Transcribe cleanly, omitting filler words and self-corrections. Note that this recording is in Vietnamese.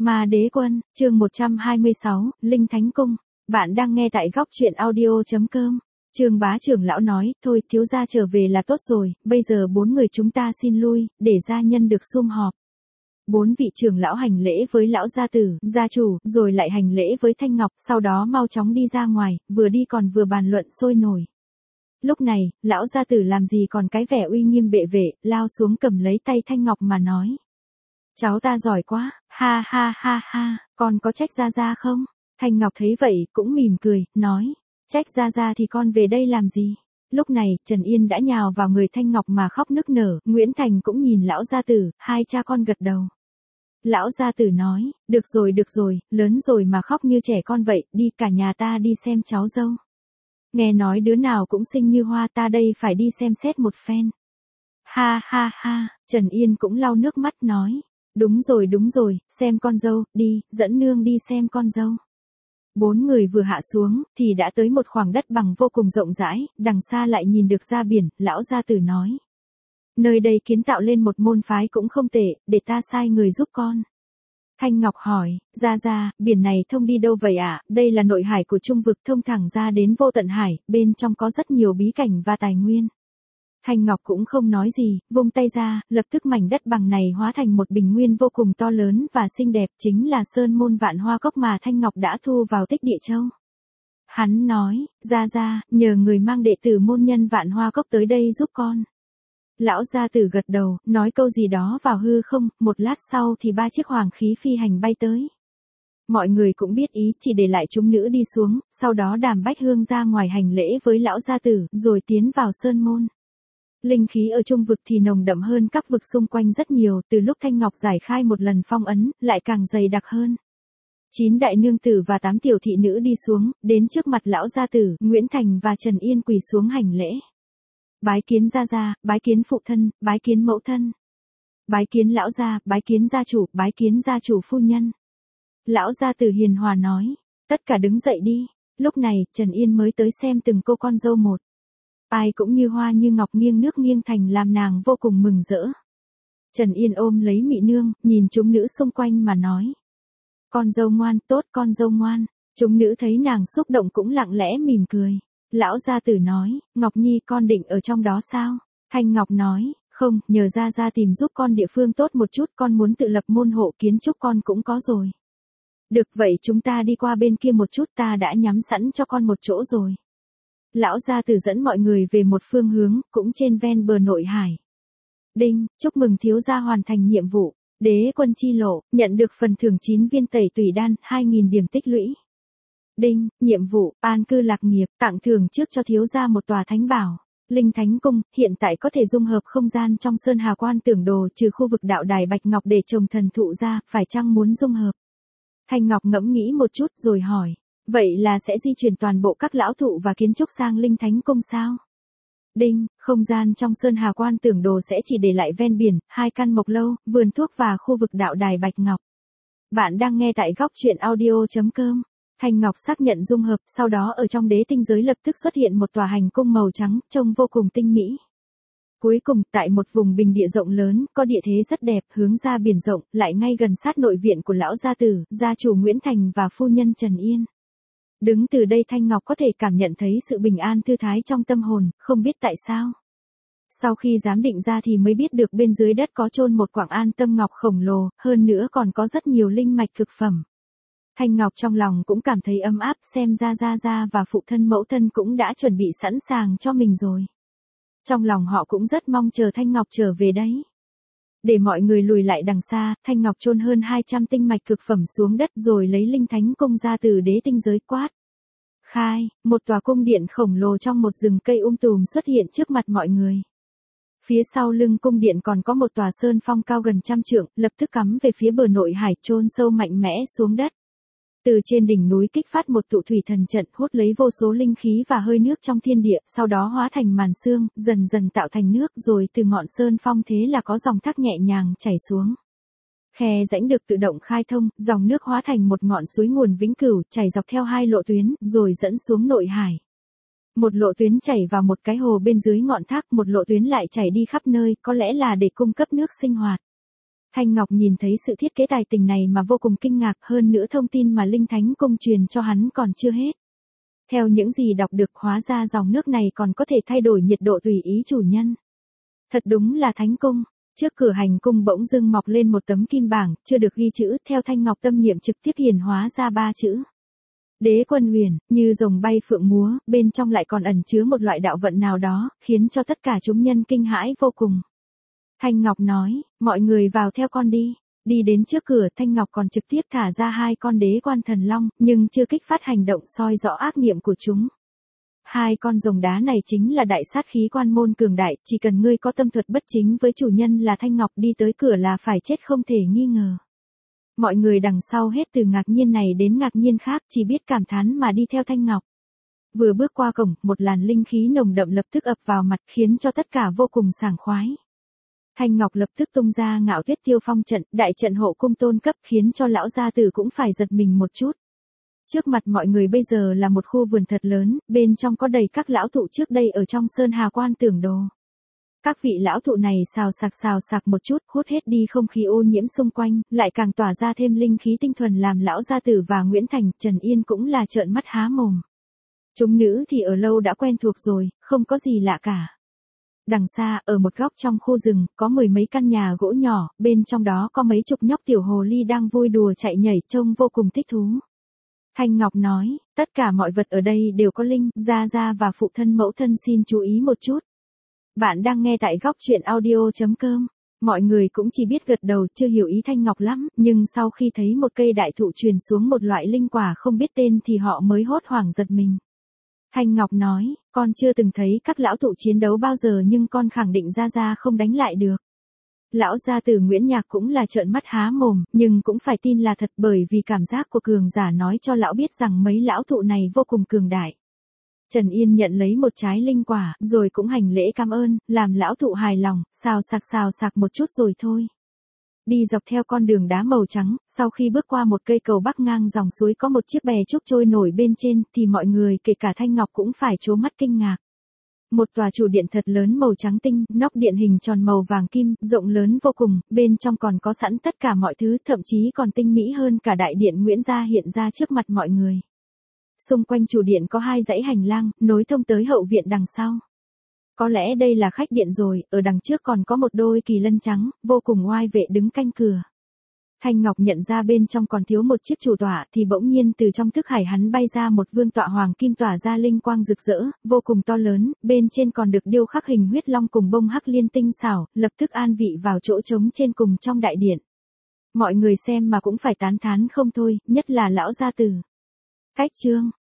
Ma Đế Quân, chương 126, Linh Thánh Cung. Bạn đang nghe tại góc truyện audio.com. Trương Bá trưởng lão nói, thôi thiếu gia trở về là tốt rồi, bây giờ 4 người chúng ta xin lui, để gia nhân được sum họp. 4 vị trưởng lão hành lễ với lão gia tử, gia chủ, rồi lại hành lễ với Thanh Ngọc, sau đó mau chóng đi ra ngoài, vừa đi còn vừa bàn luận sôi nổi. Lúc này, lão gia tử làm gì còn cái vẻ uy nghiêm bệ vệ, lao xuống cầm lấy tay Thanh Ngọc mà nói. Cháu ta giỏi quá, ha ha ha ha, con có trách gia gia không? Thanh Ngọc thấy vậy, cũng mỉm cười, nói, trách gia gia thì con về đây làm gì? Lúc này, Trần Yên đã nhào vào người Thanh Ngọc mà khóc nức nở, Nguyễn Thành cũng nhìn lão gia tử, hai cha con gật đầu. Lão gia tử nói, được rồi, lớn rồi mà khóc như trẻ con vậy, đi cả nhà ta đi xem cháu dâu. Nghe nói đứa nào cũng xinh như hoa, ta đây phải đi xem xét một phen. Ha ha ha, Trần Yên cũng lau nước mắt nói. Đúng rồi, xem con dâu, đi, dẫn nương đi xem con dâu. 4 người vừa hạ xuống, thì đã tới một khoảng đất bằng vô cùng rộng rãi, đằng xa lại nhìn được ra biển, lão gia tử nói. Nơi đây kiến tạo lên một môn phái cũng không tệ, để ta sai người giúp con. Thanh Ngọc hỏi, gia, biển này thông đi đâu vậy ạ? Đây là nội hải của trung vực thông thẳng ra đến vô tận hải, bên trong có rất nhiều bí cảnh và tài nguyên. Thanh Ngọc cũng không nói gì, vung tay ra, lập tức mảnh đất bằng này hóa thành một bình nguyên vô cùng to lớn và xinh đẹp, chính là sơn môn Vạn Hoa Cốc mà Thanh Ngọc đã thu vào Tích Địa Châu. Hắn nói, gia, nhờ người mang đệ tử môn nhân Vạn Hoa Cốc tới đây giúp con. Lão gia tử gật đầu, nói câu gì đó vào hư không, một lát sau thì 3 chiếc hoàng khí phi hành bay tới. Mọi người cũng biết ý, chỉ để lại chúng nữ đi xuống, sau đó Đàm Bách Hương ra ngoài hành lễ với lão gia tử, rồi tiến vào sơn môn. Linh khí ở trung vực thì nồng đậm hơn các vực xung quanh rất nhiều, từ lúc Thanh Ngọc giải khai một lần phong ấn, lại càng dày đặc hơn. 9 đại nương tử và 8 tiểu thị nữ đi xuống, đến trước mặt lão gia tử, Nguyễn Thành và Trần Yên quỳ xuống hành lễ. Bái kiến gia, bái kiến phụ thân, bái kiến mẫu thân. Bái kiến lão gia, bái kiến gia chủ, bái kiến gia chủ phu nhân. Lão gia tử hiền hòa nói, tất cả đứng dậy đi. Lúc này, Trần Yên mới tới xem từng cô con dâu một. Ai cũng như hoa như ngọc nghiêng nước nghiêng thành làm nàng vô cùng mừng rỡ. Trần Yên ôm lấy Mị Nương, nhìn chúng nữ xung quanh mà nói. Con dâu ngoan, tốt con dâu ngoan. Chúng nữ thấy nàng xúc động cũng lặng lẽ mỉm cười. Lão gia tử nói, Ngọc Nhi con định ở trong đó sao? Thanh Ngọc nói, không, nhờ gia tìm giúp con địa phương tốt một chút, con muốn tự lập môn hộ kiến trúc con cũng có rồi. Được vậy chúng ta đi qua bên kia một chút, ta đã nhắm sẵn cho con một chỗ rồi. Lão gia tử dẫn mọi người về một phương hướng, cũng trên ven bờ nội hải. Đinh, chúc mừng thiếu gia hoàn thành nhiệm vụ. Đế quân chi lộ, nhận được phần thưởng 9 viên tẩy tùy đan, 2.000 điểm tích lũy. Đinh, nhiệm vụ, an cư lạc nghiệp, tặng thưởng trước cho thiếu gia một tòa thánh bảo. Linh Thánh Cung, hiện tại có thể dung hợp không gian trong Sơn Hà Quan Tưởng Đồ trừ khu vực đạo đài Bạch Ngọc để trồng thần thụ ra, phải chăng muốn dung hợp? Thanh Ngọc ngẫm nghĩ một chút rồi hỏi. Vậy là sẽ di chuyển toàn bộ các lão thụ và kiến trúc sang Linh Thánh Cung sao? Đinh, không gian trong Sơn Hà Quan Tưởng Đồ sẽ chỉ để lại ven biển, 2 căn mộc lâu, vườn thuốc và khu vực đạo đài Bạch Ngọc. Bạn đang nghe tại góc truyện audio.com. Thanh Ngọc xác nhận dung hợp, sau đó ở trong đế tinh giới lập tức xuất hiện một tòa hành cung màu trắng, trông vô cùng tinh mỹ. Cuối cùng, tại một vùng bình địa rộng lớn, có địa thế rất đẹp, hướng ra biển rộng, lại ngay gần sát nội viện của lão gia tử, gia chủ Nguyễn Thành và phu nhân Trần Yên. Đứng từ đây Thanh Ngọc có thể cảm nhận thấy sự bình an thư thái trong tâm hồn, không biết tại sao. Sau khi giám định ra thì mới biết được bên dưới đất có chôn một quặng an tâm ngọc khổng lồ, hơn nữa còn có rất nhiều linh mạch cực phẩm. Thanh Ngọc trong lòng cũng cảm thấy ấm áp, xem ra gia và phụ thân mẫu thân cũng đã chuẩn bị sẵn sàng cho mình rồi. Trong lòng họ cũng rất mong chờ Thanh Ngọc trở về đấy. Để mọi người lùi lại đằng xa, Thanh Ngọc chôn hơn 200 tinh mạch cực phẩm xuống đất rồi lấy Linh Thánh Cung ra từ đế tinh giới quát. Khai, một tòa cung điện khổng lồ trong một rừng cây tùm xuất hiện trước mặt mọi người. Phía sau lưng cung điện còn có một tòa sơn phong cao gần 100 trượng, lập tức cắm về phía bờ nội hải chôn sâu mạnh mẽ xuống đất. Từ trên đỉnh núi kích phát một tụ thủy thần trận hút lấy vô số linh khí và hơi nước trong thiên địa, sau đó hóa thành màn sương, dần dần tạo thành nước rồi từ ngọn sơn phong thế là có dòng thác nhẹ nhàng chảy xuống. Khe rãnh được tự động khai thông, dòng nước hóa thành một ngọn suối nguồn vĩnh cửu chảy dọc theo 2 lộ tuyến, rồi dẫn xuống nội hải. Một lộ tuyến chảy vào một cái hồ bên dưới ngọn thác, một lộ tuyến lại chảy đi khắp nơi, có lẽ là để cung cấp nước sinh hoạt. Thanh Ngọc nhìn thấy sự thiết kế tài tình này mà vô cùng kinh ngạc, hơn nữa thông tin mà Linh Thánh Cung truyền cho hắn còn chưa hết. Theo những gì đọc được, hóa ra dòng nước này còn có thể thay đổi nhiệt độ tùy ý chủ nhân. Thật đúng là thánh cung. Trước cửa hành cung bỗng dưng mọc lên một tấm kim bảng, chưa được ghi chữ, theo Thanh Ngọc tâm niệm trực tiếp hiển hóa ra 3 chữ. Đế Quân Huyền, như rồng bay phượng múa, bên trong lại còn ẩn chứa một loại đạo vận nào đó, khiến cho tất cả chúng nhân kinh hãi vô cùng. Thanh Ngọc nói, mọi người vào theo con đi. Đi đến trước cửa, Thanh Ngọc còn trực tiếp thả ra 2 con đế quan thần long, nhưng chưa kích phát hành động soi rõ ác niệm của chúng. 2 con rồng đá này chính là đại sát khí quan môn cường đại, chỉ cần ngươi có tâm thuật bất chính với chủ nhân là Thanh Ngọc đi tới cửa là phải chết không thể nghi ngờ. Mọi người đằng sau hết từ ngạc nhiên này đến ngạc nhiên khác, chỉ biết cảm thán mà đi theo Thanh Ngọc. Vừa bước qua cổng, một làn linh khí nồng đậm lập tức ập vào mặt khiến cho tất cả vô cùng sảng khoái. Thanh Ngọc lập tức tung ra Ngạo Tuyết Tiêu Phong trận, đại trận hộ cung tôn cấp khiến cho lão gia tử cũng phải giật mình một chút. Trước mặt mọi người bây giờ là một khu vườn thật lớn, bên trong có đầy các lão thụ trước đây ở trong Sơn Hà Quan Tưởng Đồ. Các vị lão thụ này xào sạc một chút, hút hết đi không khí ô nhiễm xung quanh, lại càng tỏa ra thêm linh khí tinh thuần làm lão gia tử và Nguyễn Thành, Trần Yên cũng là trợn mắt há mồm. Chúng nữ thì ở lâu đã quen thuộc rồi, không có gì lạ cả. Đằng xa, ở một góc trong khu rừng, có 10 mấy căn nhà gỗ nhỏ, bên trong đó có mấy chục nhóc tiểu hồ ly đang vui đùa chạy nhảy trông vô cùng thích thú. Thanh Ngọc nói, tất cả mọi vật ở đây đều có linh, gia và phụ thân mẫu thân xin chú ý một chút. Bạn đang nghe tại góc truyện audio.com. Mọi người cũng chỉ biết gật đầu, chưa hiểu ý Thanh Ngọc lắm, nhưng sau khi thấy một cây đại thụ truyền xuống một loại linh quả không biết tên thì họ mới hốt hoảng giật mình. Thanh Ngọc nói, con chưa từng thấy các lão thụ chiến đấu bao giờ nhưng con khẳng định gia không đánh lại được. Lão gia tử Nguyễn Nhạc cũng là trợn mắt há mồm, nhưng cũng phải tin là thật bởi vì cảm giác của cường giả nói cho lão biết rằng mấy lão thụ này vô cùng cường đại. Trần Yên nhận lấy một trái linh quả, rồi cũng hành lễ cảm ơn, làm lão thụ hài lòng, xào sạc một chút rồi thôi. Đi dọc theo con đường đá màu trắng, sau khi bước qua một cây cầu bắc ngang dòng suối có một chiếc bè trúc trôi nổi bên trên, thì mọi người kể cả Thanh Ngọc cũng phải trố mắt kinh ngạc. Một tòa trụ điện thật lớn màu trắng tinh, nóc điện hình tròn màu vàng kim, rộng lớn vô cùng, bên trong còn có sẵn tất cả mọi thứ, thậm chí còn tinh mỹ hơn cả đại điện Nguyễn gia hiện ra trước mặt mọi người. Xung quanh trụ điện có 2 dãy hành lang, nối thông tới hậu viện đằng sau. Có lẽ đây là khách điện rồi, ở đằng trước còn có một đôi kỳ lân trắng, vô cùng oai vệ đứng canh cửa. Thanh Ngọc nhận ra bên trong còn thiếu một chiếc chủ tọa thì bỗng nhiên từ trong thức hải hắn bay ra một vương tọa hoàng kim tỏa ra linh quang rực rỡ, vô cùng to lớn, bên trên còn được điêu khắc hình huyết long cùng bông hắc liên tinh xảo, lập tức an vị vào chỗ trống trên cùng trong đại điện. Mọi người xem mà cũng phải tán thán không thôi, nhất là lão gia tử. Cách chương